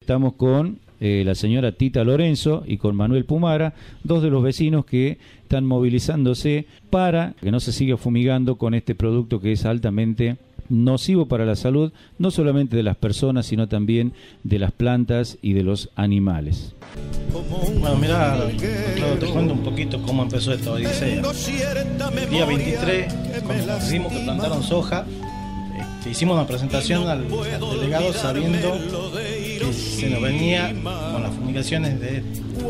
estamos con la señora Tita Lorenzo y con Manuel Pumara, dos de los vecinos que están movilizándose para que no se siga fumigando con este producto que es altamente nocivo para la salud, no solamente de las personas, sino también de las plantas y de los animales. Bueno, mira, Claudio, te cuento un poquito cómo empezó esta odisea. El día 23, cuando decidimos que plantaron soja, hicimos una presentación al delegado sabiendo que se nos venía con las fumigaciones de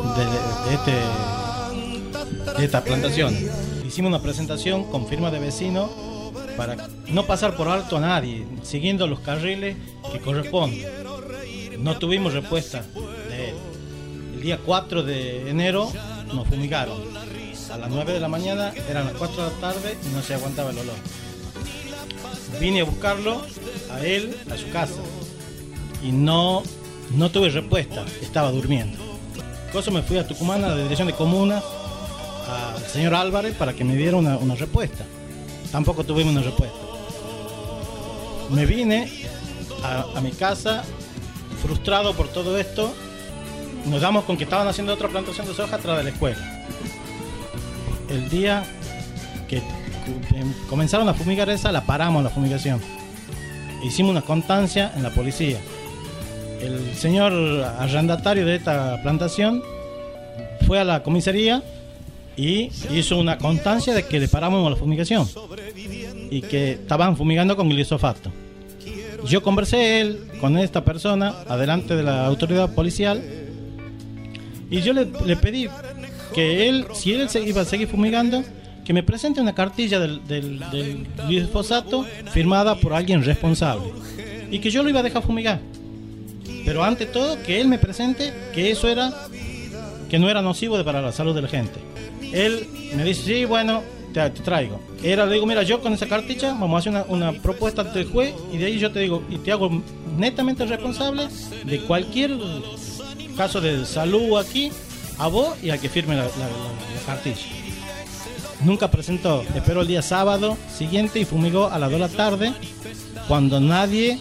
esta plantación. Hicimos una presentación con firma de vecinos para no pasar por alto a nadie, siguiendo los carriles que corresponden. No tuvimos respuesta de él. El día 4 de enero nos fumigaron. A las 9 de la mañana, eran las 4 de la tarde y no se aguantaba el olor. Vine a buscarlo, a él, a su casa, y no tuve respuesta, estaba durmiendo. Por eso me fui a Tucumán, a la dirección de comuna, al señor Álvarez, para que me diera una respuesta. Tampoco tuvimos una respuesta. Me vine a mi casa, frustrado por todo esto. Nos damos con que estaban haciendo otra plantación de soja atrás de la escuela. El día que comenzaron a fumigar esa, la paramos la fumigación. Hicimos una constancia en la policía. El señor arrendatario de esta plantación fue a la comisaría y hizo una constancia de que le paramos la fumigación y que estaban fumigando con glifosato. Yo conversé con esta persona adelante de la autoridad policial y yo le pedí que él, si él se iba a seguir fumigando, que me presente una cartilla del glifosato firmada por alguien responsable y que yo lo iba a dejar fumigar, pero ante todo que él me presente que eso que no era nocivo para la salud de la gente. Él me dice, sí, bueno, te traigo. Le digo, mira, yo con esa cartilla vamos a hacer una propuesta ante el juez y de ahí yo te digo, y te hago netamente responsable de cualquier caso de salud aquí, a vos y al que firme la cartilla. Nunca presentó, esperó el día sábado siguiente y fumigó a las 2 de la tarde cuando nadie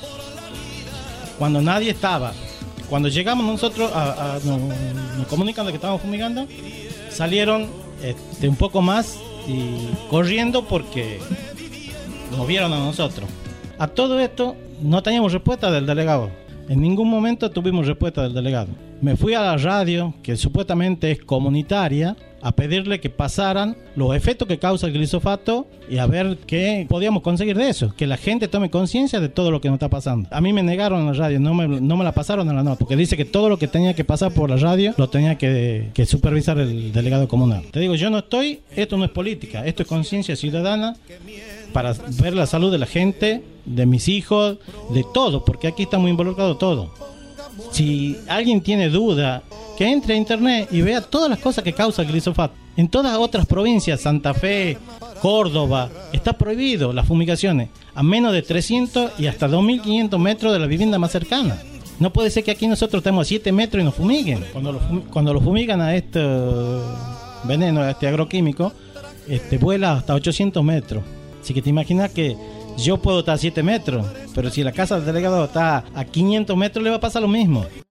estaba. Cuando llegamos nosotros, nos comunican de que estábamos fumigando, salieron un poco más y corriendo porque nos vieron a nosotros. A todo esto no teníamos respuesta del delegado. En ningún momento tuvimos respuesta del delegado. Me fui a la radio, que supuestamente es comunitaria, a pedirle que pasaran los efectos que causa el glifosato y a ver qué podíamos conseguir de eso, que la gente tome conciencia de todo lo que nos está pasando. A mí me negaron en la radio, no me la pasaron en la nota, porque dice que todo lo que tenía que pasar por la radio lo tenía que supervisar el delegado comunal. Te digo, esto no es política, esto es conciencia ciudadana para ver la salud de la gente, de mis hijos, de todo, porque aquí está muy involucrado todo. Si alguien tiene duda, que entre a internet y vea todas las cosas que causa el glifosato. En todas las otras provincias, Santa Fe, Córdoba, está prohibido las fumigaciones a menos de 300 y hasta 2.500 metros de la vivienda más cercana. No puede ser que aquí nosotros estemos a 7 metros y nos fumiguen. Cuando lo fumigan a este veneno, a este agroquímico, vuela hasta 800 metros. Así que te imaginas que yo puedo estar a 7 metros, pero si la casa del delegado está a 500 metros le va a pasar lo mismo.